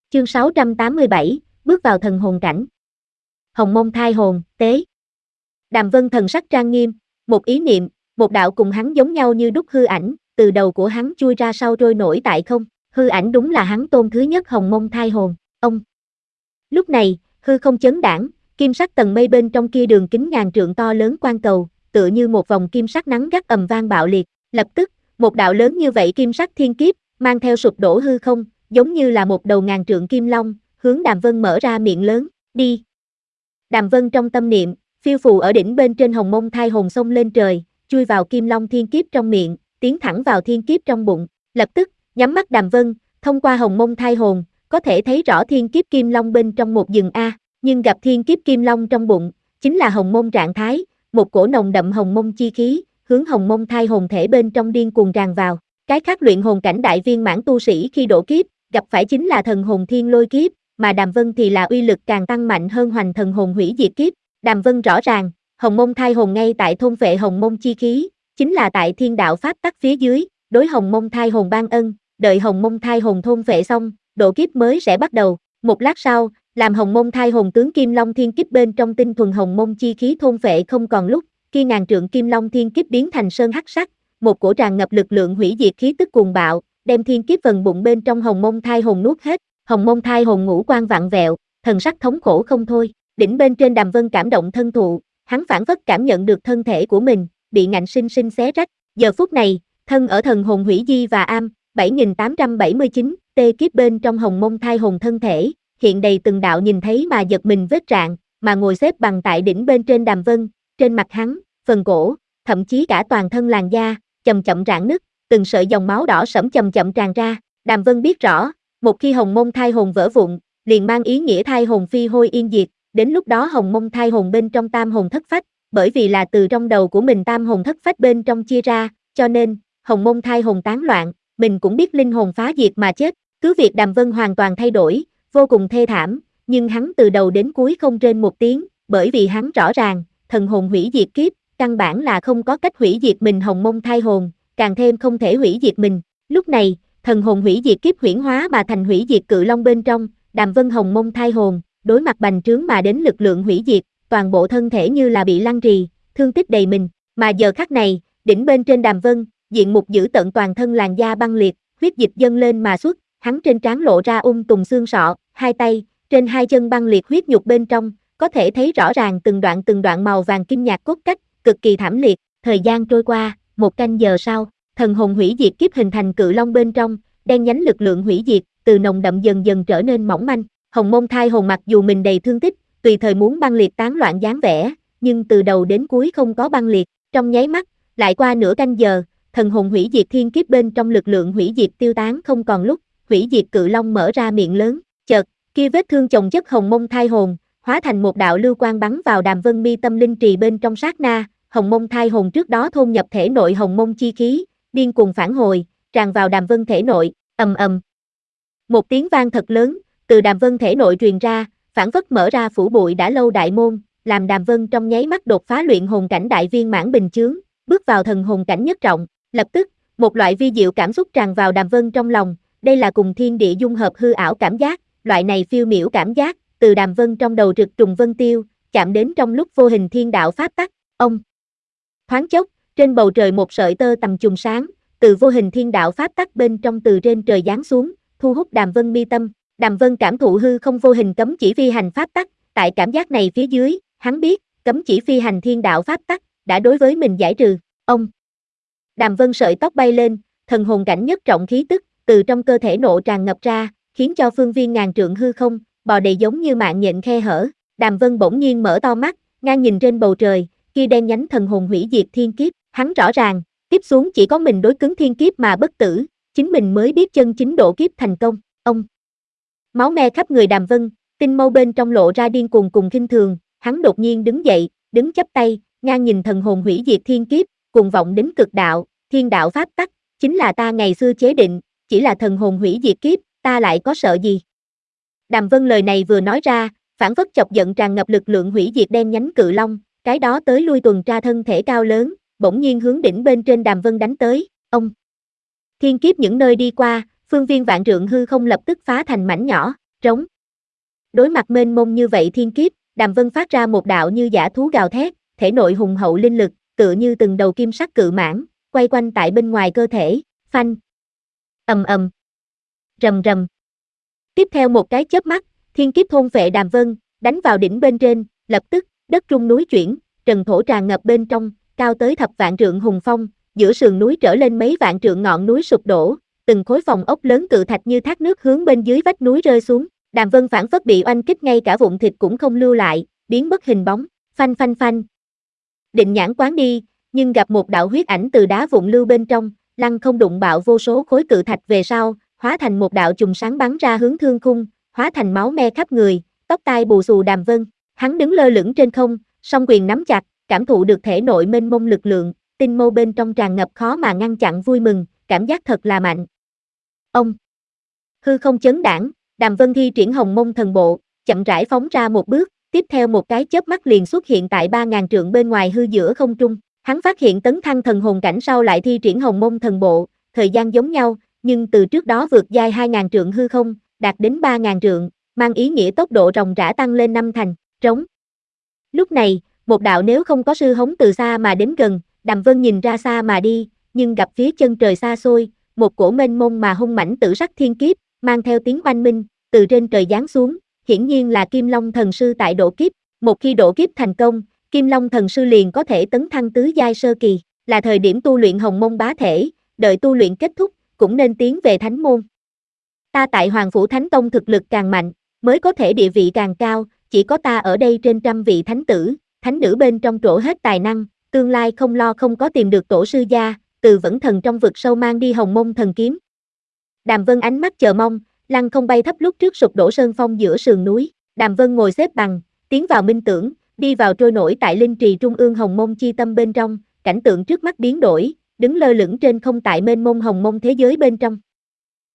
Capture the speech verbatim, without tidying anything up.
Chương sáu trăm tám mươi bảy, bước vào thần hồn cảnh. Hồng mông thai hồn, tế. Đàm Vân thần sắc trang nghiêm, một ý niệm, một đạo cùng hắn giống nhau như đúc hư ảnh, từ đầu của hắn chui ra sau trôi nổi tại không, hư ảnh đúng là hắn tôn thứ nhất hồng mông thai hồn, ông. Lúc này, hư không chấn đãng, kim sắc tầng mây bên trong kia đường kính ngàn trượng to lớn quan cầu, tựa như một vòng kim sắc nắng gắt ầm vang bạo liệt, lập tức, một đạo lớn như vậy kim sắc thiên kiếp, mang theo sụp đổ hư không, giống như là một đầu ngàn trượng kim long, hướng Đàm Vân mở ra miệng lớn, đi. Đàm Vân trong tâm niệm, phiêu phù ở đỉnh bên trên hồng mông thai hồn xông lên trời, chui vào kim long thiên kiếp trong miệng, tiến thẳng vào thiên kiếp trong bụng, lập tức, nhắm mắt Đàm Vân, thông qua hồng mông thai hồn, có thể thấy rõ thiên kiếp kim long bên trong một rừng A, nhưng gặp thiên kiếp kim long trong bụng, chính là hồng mông trạng thái, một cổ nồng đậm hồng mông chi khí, hướng hồng mông thai hồn thể bên trong điên cuồng tràn vào. Cái khác luyện hồn cảnh đại viên mãn tu sĩ khi đổ kiếp, gặp phải chính là thần hồn thiên lôi kiếp, mà Đàm Vân thì là uy lực càng tăng mạnh hơn hoành thần hồn hủy diệt kiếp. Đàm Vân rõ ràng, hồng mông thai hồn ngay tại thôn phệ hồng mông chi khí, chính là tại thiên đạo pháp tắc phía dưới, đối hồng mông thai hồn ban ân, đợi hồng mông thai hồn thôn phệ xong, độ kiếp mới sẽ bắt đầu. Một lát sau, làm hồng mông thai hồn tướng kim long thiên kiếp bên trong tinh thuần hồng mông chi khí thôn phệ không còn lúc, khi ngàn trượng kim long thiên kiếp biến thành sơn hắc sắc, một cổ tràn ngập lực lượng hủy diệt khí tức cuồng bạo, đem thiên kiếp phần bụng bên trong hồng mông thai hồn nuốt hết. Hồng mông thai hồn ngũ quan vặn vẹo, thần sắc thống khổ không thôi. Đỉnh bên trên Đàm Vân cảm động thân thụ, hắn phản phất cảm nhận được thân thể của mình bị ngạnh sinh sinh xé rách. Giờ phút này, thân ở thần hồn hủy di và am bảy nghìn tám trăm bảy mươi chín tê kiếp bên trong hồng mông thai hồn thân thể, hiện đầy từng đạo nhìn thấy mà giật mình vết rạn, mà ngồi xếp bằng tại đỉnh bên trên Đàm Vân, trên mặt hắn, phần cổ, thậm chí cả toàn thân làn da, chậm chậm rạn nứt, từng sợi dòng máu đỏ sẫm chậm chậm tràn ra. Đàm Vân biết rõ, một khi hồng mông thai hồn vỡ vụn, liền mang ý nghĩa thai hồn phi hôi yên diệt, đến lúc đó hồng mông thai hồn bên trong tam hồn thất phách, bởi vì là từ trong đầu của mình tam hồn thất phách bên trong chia ra, cho nên, hồng mông thai hồn tán loạn, mình cũng biết linh hồn phá diệt mà chết. Cứ việc Đàm Vân hoàn toàn thay đổi, vô cùng thê thảm, nhưng hắn từ đầu đến cuối không rên một tiếng, bởi vì hắn rõ ràng, thần hồn hủy diệt kiếp, căn bản là không có cách hủy diệt mình hồng mông thai hồn, càng thêm không thể hủy diệt mình. Lúc này, thần hồn hủy diệt kiếp huyễn hóa mà thành hủy diệt cự long bên trong, Đàm Vân hồng mông thai hồn, đối mặt bành trướng mà đến lực lượng hủy diệt, toàn bộ thân thể như là bị lăng trì, thương tích đầy mình, mà giờ khắc này, đỉnh bên trên Đàm Vân, diện mục dữ tợn toàn thân làn da băng liệt, huyết dịch dâng lên mà xuất, hắn trên trán lộ ra ung tùng xương sọ, hai tay, trên hai chân băng liệt huyết nhục bên trong, có thể thấy rõ ràng từng đoạn từng đoạn màu vàng kim nhạt cốt cách, cực kỳ thảm liệt. Thời gian trôi qua, một canh giờ sau, thần hồn hủy diệt kiếp hình thành cự long bên trong, đen nhánh lực lượng hủy diệt, từ nồng đậm dần dần trở nên mỏng manh. Hồng mông thai hồn mặc dù mình đầy thương tích, tùy thời muốn băng liệt tán loạn dáng vẻ, nhưng từ đầu đến cuối không có băng liệt. Trong nháy mắt, lại qua nửa canh giờ, thần hồn hủy diệt thiên kiếp bên trong lực lượng hủy diệt tiêu tán không còn lúc, hủy diệt cự long mở ra miệng lớn, chợt, kia vết thương chồng chất hồng mông thai hồn, hóa thành một đạo lưu quang bắn vào Đàm Vân mi tâm linh trì bên trong sát na. Hồng mông thai hồn trước đó thôn nhập thể nội hồng mông chi khí, điên cuồng phản hồi, tràn vào Đàm Vân thể nội, ầm ầm. Một tiếng vang thật lớn, từ Đàm Vân thể nội truyền ra, phảng phất mở ra phủ bụi đã lâu đại môn, làm Đàm Vân trong nháy mắt đột phá luyện hồn cảnh đại viên mãn bình chướng, bước vào thần hồn cảnh nhất trọng. Lập tức, một loại vi diệu cảm xúc tràn vào Đàm Vân trong lòng, đây là cùng thiên địa dung hợp hư ảo cảm giác, loại này phiêu miểu cảm giác, từ Đàm Vân trong đầu rực trùng vân tiêu, chạm đến trong lúc vô hình thiên đạo pháp tắc. Ông thoáng chốc, trên bầu trời một sợi tơ tầm chùm sáng, từ vô hình thiên đạo pháp tắc bên trong từ trên trời giáng xuống, thu hút Đàm Vân mi tâm. Đàm Vân cảm thụ hư không vô hình cấm chỉ phi hành pháp tắc, tại cảm giác này phía dưới, hắn biết, cấm chỉ phi hành thiên đạo pháp tắc, đã đối với mình giải trừ. Ông Đàm Vân sợi tóc bay lên, thần hồn cảnh nhất trọng khí tức, từ trong cơ thể nộ tràn ngập ra, khiến cho phương viên ngàn trượng hư không, bò đầy giống như mạng nhện khe hở. Đàm Vân bỗng nhiên mở to mắt, ngang nhìn trên bầu trời, kia đen nhánh thần hồn hủy diệt thiên kiếp, hắn rõ ràng, tiếp xuống chỉ có mình đối cứng thiên kiếp mà bất tử, chính mình mới biết chân chính độ kiếp thành công. Ông máu me khắp người Đàm Vân, tinh mâu bên trong lộ ra điên cuồng cùng khinh thường, hắn đột nhiên đứng dậy, đứng chắp tay, ngang nhìn thần hồn hủy diệt thiên kiếp, cuồng vọng đến cực đạo, thiên đạo pháp tắc, chính là ta ngày xưa chế định, chỉ là thần hồn hủy diệt kiếp, ta lại có sợ gì. Đàm Vân lời này vừa nói ra, phản phất chọc giận tràn ngập lực lượng hủy diệt đen nhánh cự long, cái đó tới lui tuần tra thân thể cao lớn, bỗng nhiên hướng đỉnh bên trên Đàm Vân đánh tới. Ông thiên kiếp những nơi đi qua, phương viên vạn trượng hư không lập tức phá thành mảnh nhỏ, Trống. Đối mặt mênh mông như vậy thiên kiếp, Đàm Vân phát ra một đạo như dã thú gào thét, thể nội hùng hậu linh lực, tựa như từng đầu kim sắc cự mãng, quay quanh tại bên ngoài cơ thể, phanh. Ầm ầm. Rầm rầm. Tiếp theo một cái chớp mắt, thiên kiếp thôn phệ Đàm Vân, đánh vào đỉnh bên trên, lập tức, đất rung núi chuyển, trần thổ tràn ngập bên trong, cao tới thập vạn trượng hùng phong, giữa sườn núi trở lên mấy vạn trượng ngọn núi sụp đổ, từng khối phòng ốc lớn cự thạch như thác nước hướng bên dưới vách núi rơi xuống. Đàm Vân phản phất bị oanh kích ngay cả vụn thịt cũng không lưu lại, biến mất hình bóng, phanh phanh phanh. Định nhãn quán đi, nhưng gặp một đạo huyết ảnh từ đá vụn lưu bên trong, lăng không đụng bạo vô số khối cự thạch về sau, hóa thành một đạo chùm sáng bắn ra hướng thương khung, hóa thành máu me khắp người, tóc tai bù xù Đàm Vân. Hắn đứng lơ lửng trên không, song quyền nắm chặt, cảm thụ được thể nội mênh mông lực lượng, tinh mâu bên trong tràn ngập khó mà ngăn chặn vui mừng, cảm giác thật là mạnh. Ông hư không chấn đãng, Đàm Vân thi triển Hồng Mông Thần Bộ, chậm rãi phóng ra một bước, tiếp theo một cái chớp mắt liền xuất hiện tại ba ngàn trượng bên ngoài hư giữa không trung. Hắn phát hiện tấn thăng thần hồn cảnh sau lại thi triển Hồng Mông Thần Bộ, thời gian giống nhau, nhưng từ trước đó vượt giai hai ngàn trượng hư không, đạt đến ba ngàn trượng, mang ý nghĩa tốc độ ròng rã tăng lên năm thành, trống. Lúc này, một đạo nếu không có sư hống từ xa mà đến gần, Đàm Vân nhìn ra xa mà đi, nhưng gặp phía chân trời xa xôi, một cổ mênh mông mà hung mãnh tử sắc thiên kiếp, mang theo tiếng oanh minh, từ trên trời giáng xuống, hiển nhiên là Kim Long Thần Sư tại độ kiếp, một khi độ kiếp thành công, Kim Long Thần Sư liền có thể tấn thăng tứ giai sơ kỳ, là thời điểm tu luyện Hồng Mông Bá Thể, đợi tu luyện kết thúc, cũng nên tiến về Thánh Môn. Ta tại Hoàng Phủ Thánh Tông thực lực càng mạnh, mới có thể địa vị càng cao, chỉ có ta ở đây trên trăm vị thánh tử, thánh nữ bên trong trổ hết tài năng, tương lai không lo không có tìm được tổ sư gia, từ vẫn thần trong vực sâu mang đi Hồng Mông Thần Kiếm. Đàm Vân ánh mắt chờ mong, lăng không bay thấp lúc trước sụp đổ sơn phong giữa sườn núi, Đàm Vân ngồi xếp bằng, tiến vào minh tưởng, đi vào trôi nổi tại linh trì trung ương Hồng Mông chi tâm bên trong, cảnh tượng trước mắt biến đổi, đứng lơ lửng trên không tại mênh mông Hồng Mông thế giới bên trong.